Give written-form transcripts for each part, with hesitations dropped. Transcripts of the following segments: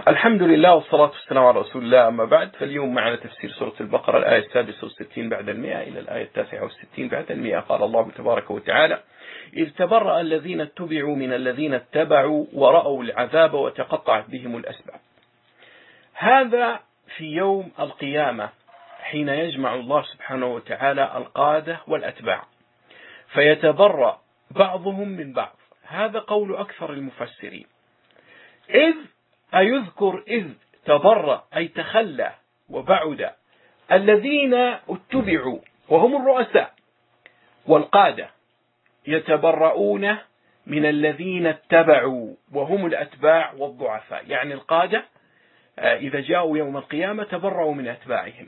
الحمد لله والصلاة والسلام على رسول الله، أما بعد. فاليوم معنا تفسير سورة البقرة، الآية 66 بعد 100 إلى الآية 69 بعد 100. قال الله تبارك وتعالى: إذ تبرأ الذين اتبعوا من الذين اتبعوا ورأوا العذاب وتقطعت بهم الأسباب. هذا في يوم القيامة، حين يجمع الله سبحانه وتعالى القادة والأتباع فيتبرأ بعضهم من بعض. هذا قول أكثر المفسرين. أيذكر إذ تبرأ أي تخلى وبعد الذين اتبعوا وهم الرؤساء والقادة، يتبرؤون من الذين اتبعوا وهم الأتباع والضعفاء. يعني القادة إذا جاءوا يوم القيامة تبرؤوا من أتباعهم.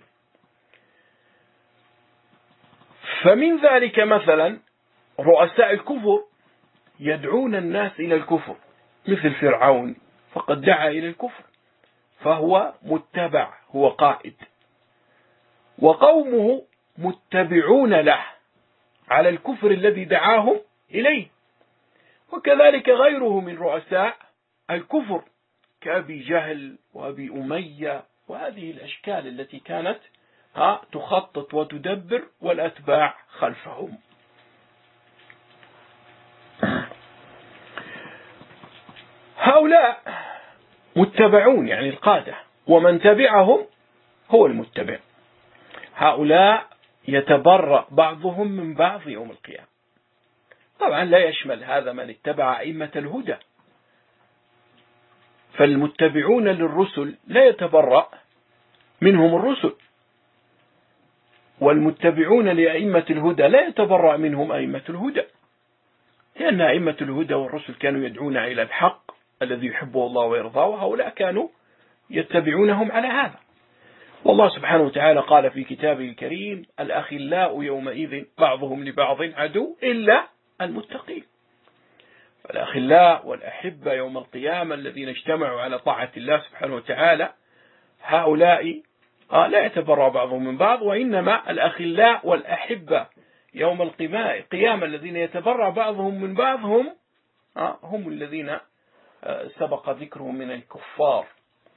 فمن ذلك مثلا رؤساء الكفر يدعون الناس إلى الكفر، مثل فرعون فقد دعا إلى الكفر فهو متبع، هو قائد، وقومه متبعون له على الكفر الذي دعاهم إليه. وكذلك غيره من رؤساء الكفر كأبي جهل وأبي أمية، وهذه الأشكال التي كانت تخطط وتدبر والأتباع خلفهم. هؤلاء متبعون يعني القادة، ومن تبعهم هو المتبع. هؤلاء يتبرأ بعضهم من بعض يوم القيامة. طبعا لا يشمل هذا من اتبع أئمة الهدى، فالمتبعون للرسل لا يتبرأ منهم الرسل، والمتبعون لأئمة الهدى لا يتبرأ منهم أئمة الهدى، لأن أئمة الهدى والرسل كانوا يدعون إلى الحق الذي يحبه الله ويرضاه، وهؤلاء كانوا يتبعونهم على هذا. والله سبحانه وتعالى قال في كتابه الكريم: الأخلاء يومئذ بعضهم لبعض عدو إلا المتقين. فالأخلاء والأحبة يوم القيامة الذين اجتمعوا على طاعة الله سبحانه وتعالى، هؤلاء لا يتبرأ بعضهم من بعض، وإنما الأخلاء والأحبة يوم القيامة الذين يتبرأ بعضهم من بعض هم الذين سبق ذكرهم من الكفار.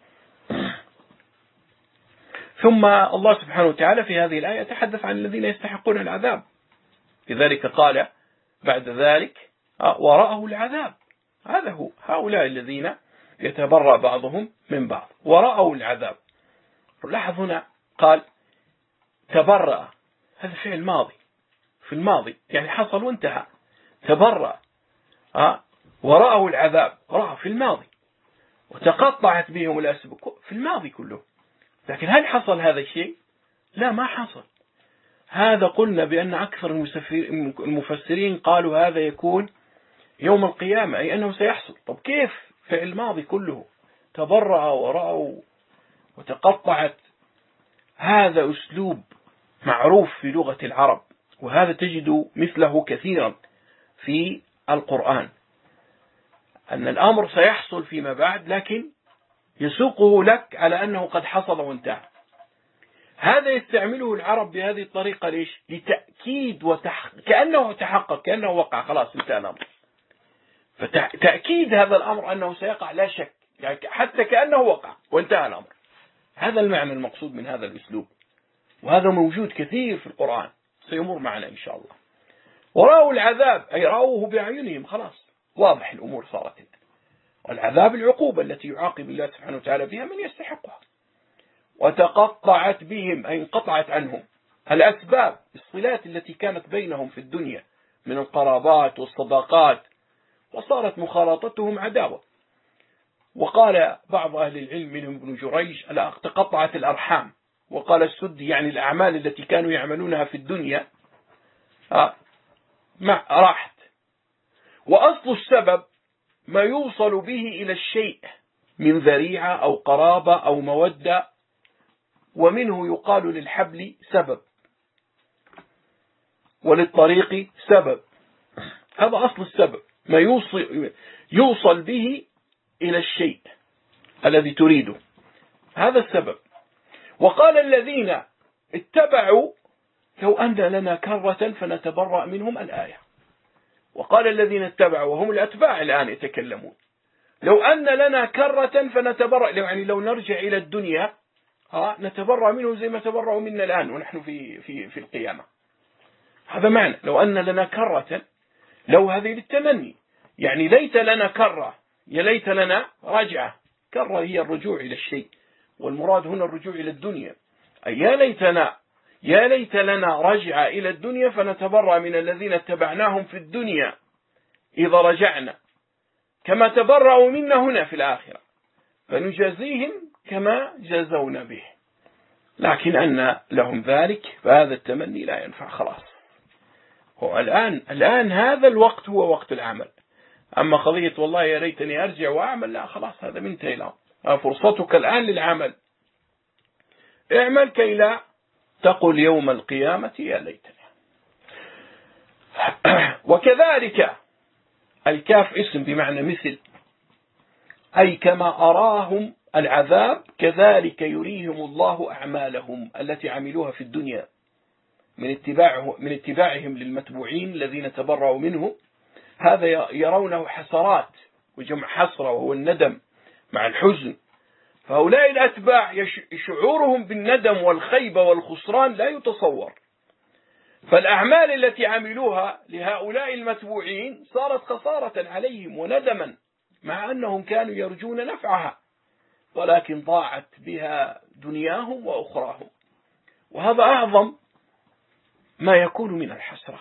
ثم الله سبحانه وتعالى في هذه الآية تحدث عن الذين يستحقون العذاب، لذلك قال بعد ذلك: ورأوا العذاب. هذا هو هؤلاء الذين يتبرأ بعضهم من بعض، ورأوا العذاب. لاحظ هنا قال تبرأ، هذا فعل ماضي، في الماضي يعني حصل وانتهى. تبرأ ورأوا العذاب، رأى في الماضي، وتقطعت بهم الأسباب في الماضي كله. لكن هل حصل هذا الشيء؟ لا، ما حصل. هذا قلنا بأن أكثر المفسرين قالوا هذا يكون يوم القيامة، أي أنه سيحصل. طب كيف فعل ماضي كله تبرأ ورأوا وتقطعت؟ هذا أسلوب معروف في لغة العرب، وهذا تجد مثله كثيرا في القرآن، أن الأمر سيحصل فيما بعد لكن يسوقه لك على أنه قد حصل وانتهى. هذا يستعمله العرب بهذه الطريقة. ليش؟ لتأكيد كأنه تحقق، كأنه وقع، خلاص انتهى الأمر. فتأكيد هذا الأمر أنه سيقع لا شك، يعني حتى كأنه وقع وانتهى الأمر. هذا المعنى المقصود من هذا الأسلوب، وهذا موجود كثير في القرآن، سيمر معنا إن شاء الله. ورأوا العذاب أي رأوه بأعينهم، خلاص واضح الأمور صارت. والعذاب العقوبة التي يعاقب الله سبحانه وتعالى بها من يستحقها. وتقطعت بهم أي انقطعت عنهم الأسباب، الصلات التي كانت بينهم في الدنيا من القرابات والصداقات، وصارت مخالطتهم عداوة. وقال بعض أهل العلم منهم ابن جريج: تقطعت الأرحام. وقال السدي: يعني الأعمال التي كانوا يعملونها في الدنيا راحت. وأصل السبب ما يوصل به إلى الشيء من ذريعة أو قرابة أو مودة، ومنه يقال للحبل سبب وللطريق سبب. هذا أصل السبب، ما يوصل به إلى الشيء الذي تريده، هذا السبب. وقال الذين اتبعوا: لو أن لنا كرة فنتبرأ منهم، الآية. وقال الذين اتبعوا وهم الأتباع الآن يتكلمون: لو أن لنا كرة فنتبرأ، يعني لو نرجع إلى الدنيا نتبرأ منه زي ما تبرأوا منا الآن ونحن في القيامة. هذا معنى لو أن لنا كرة، لو هذه للتمني، يعني ليت لنا كرة، يا ليت لنا رجعة. كرة هي الرجوع إلى الشيء، والمراد هنا الرجوع إلى الدنيا، أي يا ليت لنا رجعة إلى الدنيا فنتبرأ من الذين اتبعناهم في الدنيا إذا رجعنا، كما تبرأوا منا هنا في الآخرة، فنجازيهم كما جازونا به. لكن أن لهم ذلك فهذا التمني لا ينفع، خلاص. هو الآن هذا الوقت هو وقت العمل. أما قضية والله يا ريتني أرجع وأعمل، لا خلاص، هذا منتهي الأمر. فرصتك الآن للعمل، اعمل كي لا تقل يوم القيامة يا ليتني. وكذلك الكاف اسم بمعنى مثل، أي كما أراهم العذاب كذلك يريهم الله أعمالهم التي عملوها في الدنيا من اتباعهم للمتبوعين الذين تبرأوا منه. هذا يرونه حسرات، وجمع حسرة وهو الندم مع الحزن. فهؤلاء الأتباع شعورهم بالندم والخيبة والخسران لا يتصور. فالأعمال التي عملوها لهؤلاء المتبوعين صارت خسارة عليهم وندما، مع أنهم كانوا يرجون نفعها، ولكن ضاعت بها دنياهم وأخراهم. وهذا أعظم ما يكون من الحسرة.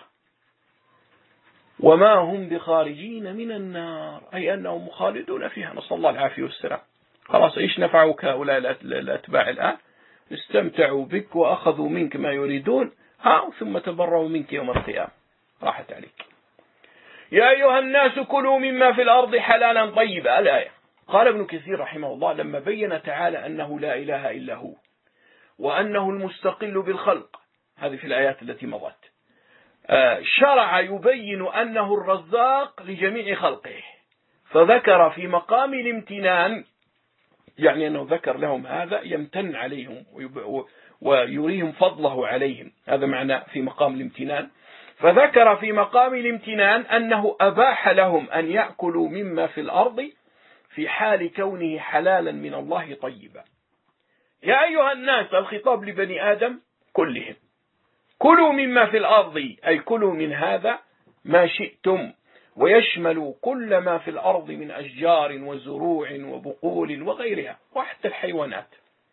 وما هم بخارجين من النار، أي أنهم مخالدون فيها، نسأل الله العافية والسلام. خلاص، إيش نفعوك هؤلاء الأتباع الآن؟ استمتعوا بك وأخذوا منك ما يريدون، ثم تبرأوا منك يوم القيامة، راحت عليك. يا أيها الناس كلوا مما في الأرض حلالا طيبا. الآية. قال ابن كثير رحمه الله لما بين تعالى أنه لا إله إلا هو وأنه المستقل بالخلق، هذه في الآيات التي مضت، شرع يبين أنه الرزاق لجميع خلقه، فذكر في مقام الامتنان، يعني أنه ذكر لهم هذا يمتن عليهم ويريهم فضله عليهم، هذا معنى في مقام الامتنان. فذكر في مقام الامتنان أنه أباح لهم أن يأكلوا مما في الأرض في حال كونه حلالا من الله طيبا. يا أيها الناس، الخطاب لبني آدم كلهم، كلوا مما في الأرض، أي كلوا من هذا ما شئتم، ويشمل كل ما في الأرض من أشجار وزروع وبقول وغيرها، وحتى الحيوانات،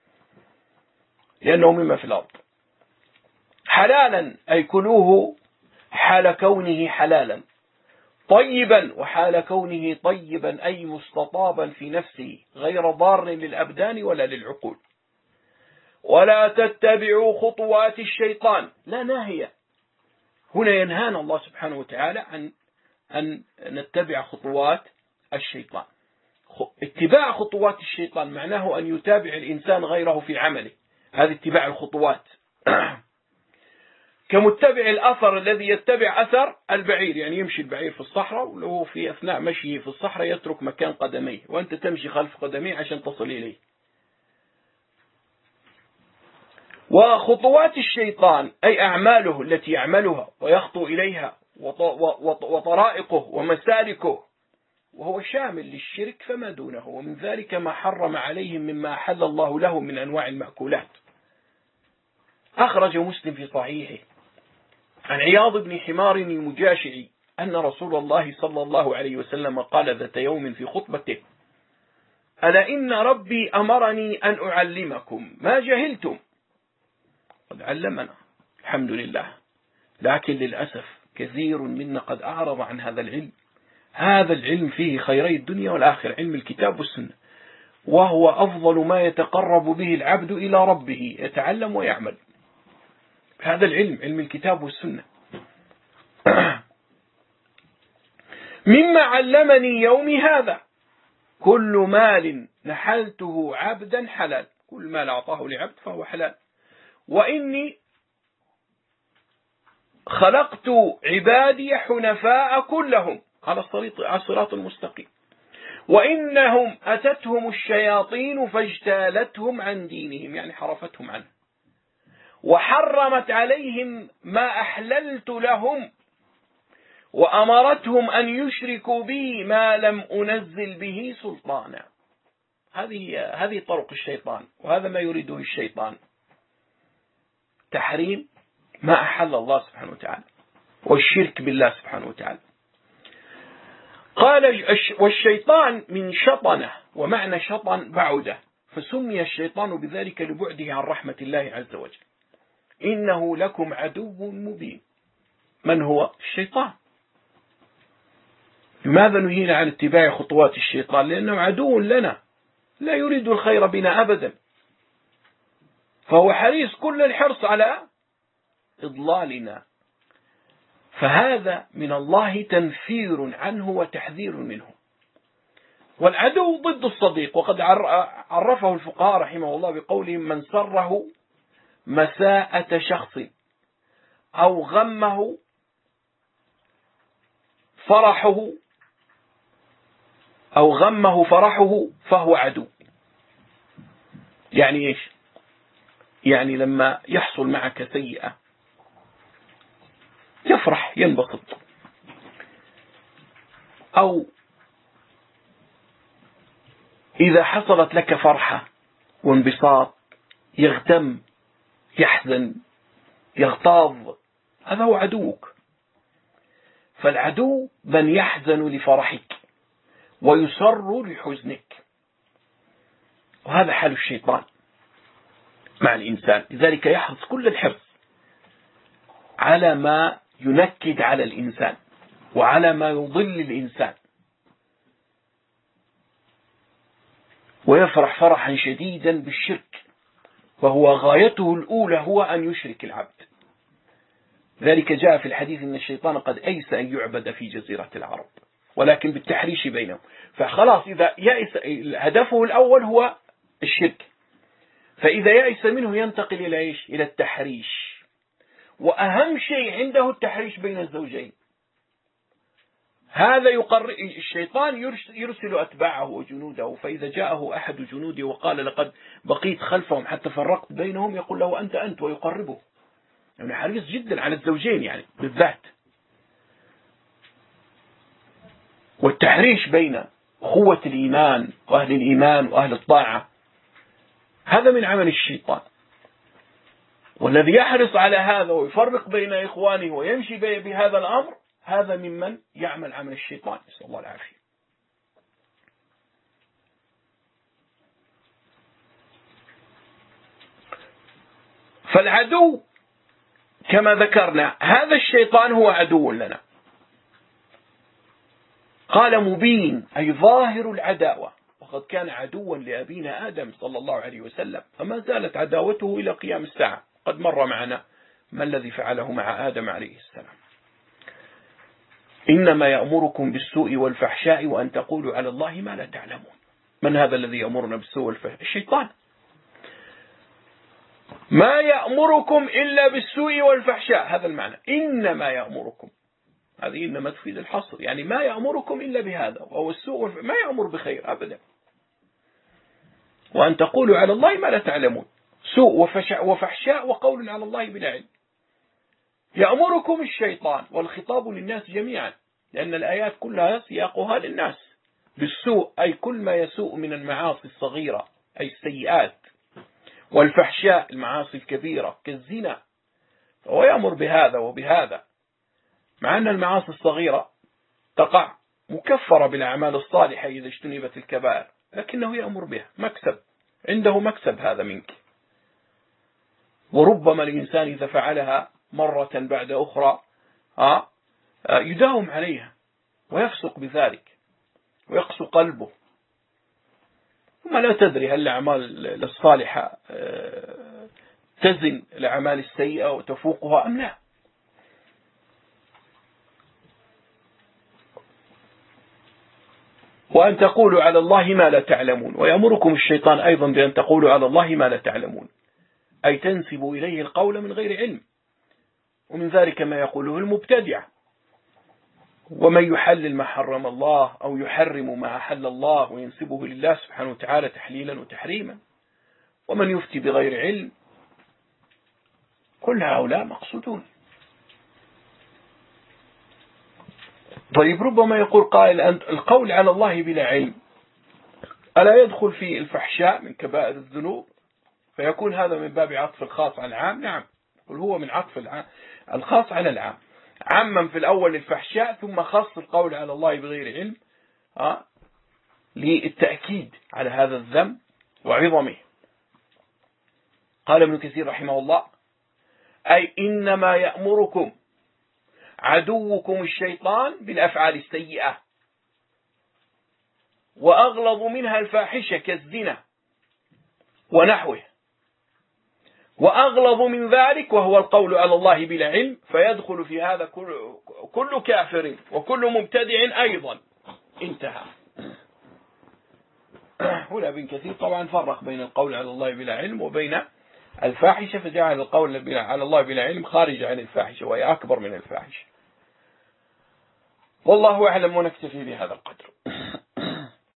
لأنه مما في الأرض. حلالا أي كلوه حال كونه حلالا، طيبا وحال كونه طيبا أي مستطابا في نفسه غير ضار للأبدان ولا للعقول. ولا تتبعوا خطوات الشيطان، لا ناهية، هنا ينهانا الله سبحانه وتعالى أن نتبع خطوات الشيطان. اتباع خطوات الشيطان معناه أن يتابع الإنسان غيره في عمله، هذا اتباع الخطوات. كمتبع الأثر الذي يتبع أثر البعير، يعني يمشي البعير في الصحراء، ولو في أثناء مشيه في الصحراء يترك مكان قدميه، وأنت تمشي خلف قدميه عشان تصل إليه. وخطوات الشيطان أي أعماله التي يعملها ويخطو إليها، وطرائقه ومسالكه، وهو شامل للشرك فما دونه، ومن ذلك ما حرم عليهم مما أحل الله له من أنواع المأكولات. أخرج مسلم في صحيحه عن عياض بن حمار المجاشعي أن رسول الله صلى الله عليه وسلم قال ذات يوم في خطبته: ألا إن ربي أمرني أن أعلمكم ما جهلتم. قد علمنا الحمد لله، لكن للأسف كثير منا قد أعرض عن هذا العلم. هذا العلم فيه خيري الدنيا والآخرة، علم الكتاب والسنة، وهو أفضل ما يتقرب به العبد إلى ربه، يتعلم ويعمل. هذا العلم، علم الكتاب والسنة. مما علمني يومي هذا كل مال نحلته عبدا حلال، كل مال أعطاه لعبد فهو حلال، وإني خلقت عبادي حنفاء كلهم على الصراط المستقيم، وإنهم أتتهم الشياطين فاجتالتهم عن دينهم، يعني حرفتهم عنه، وحرمت عليهم ما أحللت لهم، وأمرتهم أن يشركوا بي ما لم أنزل به سلطانا. هذه طرق الشيطان، وهذا ما يريده الشيطان، تحريم ما أحل الله سبحانه وتعالى والشرك بالله سبحانه وتعالى. قال والشيطان من شطنه، ومعنى شطن بعده، فسمي الشيطان بذلك لبعده عن رحمة الله عز وجل. إنه لكم عدو مبين. من هو الشيطان؟ لماذا نهينا عن اتباع خطوات الشيطان؟ لأنه عدو لنا، لا يريد الخير بنا أبدا، فهو حريص كل الحرص على إضلالنا. فهذا من الله تنفير عنه وتحذير منه. والعدو ضد الصديق، وقد عرفه الفقهاء رحمه الله بقولهم: من سره مساءة شخص أو غمه فرحه فهو عدو. يعني إيش؟ يعني لما يحصل معك سيئة يفرح ينبسط، أو إذا حصلت لك فرحة وانبساط يغتم، يحزن، يغتاظ، هذا هو عدوك. فالعدو من يحزن لفرحك ويسر لحزنك، وهذا حال الشيطان مع الإنسان. لذلك يحرص كل الحرص على ما ينكد على الإنسان وعلى ما يضل الإنسان، ويفرح فرحا شديدا بالشرك، وهو غايته الأولى هو أن يشرك العبد. ذلك جاء في الحديث إن الشيطان قد أيس أن يعبد في جزيرة العرب، ولكن بالتحريش بينهم. فخلاص إذا يأس، هدفه الأول هو الشرك، فإذا يأس منه ينتقل إلى إيش؟ إلى التحريش. وأهم شيء عنده التحريش بين الزوجين. هذا الشيطان يرسل أتباعه وجنوده، فإذا جاءه أحد جنوده وقال لقد بقيت خلفهم حتى فرقت بينهم، يقول له أنت ويقربه. يعني حريص جدا على الزوجين يعني بالذات. والتحريش بين أخوة الإيمان وأهل الإيمان وأهل الطاعة هذا من عمل الشيطان، والذي يحرص على هذا ويفرق بين إخوانه ويمشي بهذا الأمر هذا ممن يعمل عمل الشيطان، نسأل الله العافية. فالعدو كما ذكرنا هذا الشيطان هو عدو لنا. قال مبين أي ظاهر العداوة، وقد كان عدوا لأبينا آدم صلى الله عليه وسلم، فما زالت عداوته إلى قيام الساعة. قد مر معنا ما الذي فعله مع آدم عليه السلام. إنما يأمركم بالسوء والفحشاء وأن تقولوا على الله ما لا تعلمون. من هذا الذي يأمرنا بالسوء والفحشاء؟ الشيطان. ما يأمركم إلا بالسوء والفحشاء، هذا المعنى. إنما يأمركم، هذه إنما تفيد الحصر، يعني ما يأمركم إلا بهذا، وهو السوء ما يأمر بخير أبدا. وأن تقولوا على الله ما لا تعلمون، سوء وفحشاء وقول على الله بلا علم. يأمركم الشيطان، والخطاب للناس جميعا، لأن الآيات كلها سياقها للناس. بالسوء أي كل ما يسوء من المعاصي الصغيرة أي السيئات، والفحشاء المعاصي الكبيرة كالزنا، فهو يأمر بهذا وبهذا، مع أن المعاصي الصغيرة تقع مكفرة بالأعمال الصالحة إذا اجتنبت الكبائر، لكنه يأمر بها، مكسب عنده، مكسب هذا منك. وربما الإنسان إذا فعلها مرة بعد أخرى يداوم عليها ويفسق بذلك ويقسو قلبه، ثم لا تدري هل الأعمال الصالحة تزن الأعمال السيئة وتفوقها أم لا. وأن تقولوا على الله ما لا تعلمون. ويأمركم الشيطان أيضا بأن تقولوا على الله ما لا تعلمون، أي تنسبوا إليه القول من غير علم، ومن ذلك ما يقوله المبتدع. ومن يحلل ما حرم الله أو يحرم ما أحل الله وينسبه لله سبحانه وتعالى تحليلا وتحريما، ومن يفتي بغير علم، كل هؤلاء مقصودون. طيب ربما يقول قائل أن القول على الله بلا علم ألا يدخل في الفحشاء من كبائر الذنوب، فيكون هذا من باب عطف الخاص على العام؟ نعم، هو من عطف الخاص على العام، عمم في الأول الفحشاء ثم خص القول على الله بغير علم للتأكيد على هذا الذنب وعظمه. قال ابن كثير رحمه الله: أي إنما يأمركم عدوكم الشيطان بالأفعال السيئة، وأغلظ منها الفاحشة كالزنا ونحوه، وأغلظ من ذلك وهو القول على الله بلا علم، فيدخل في هذا كل كافر وكل مبتدع أيضا. انتهى. هنا ابن كثير طبعا فرق بين القول على الله بلا علم وبين الفاحشة، فجعل القول على الله بلا علم خارج عن الفاحشة وهي أكبر من الفاحشة. والله أعلم، ونكتفي بهذا القدر.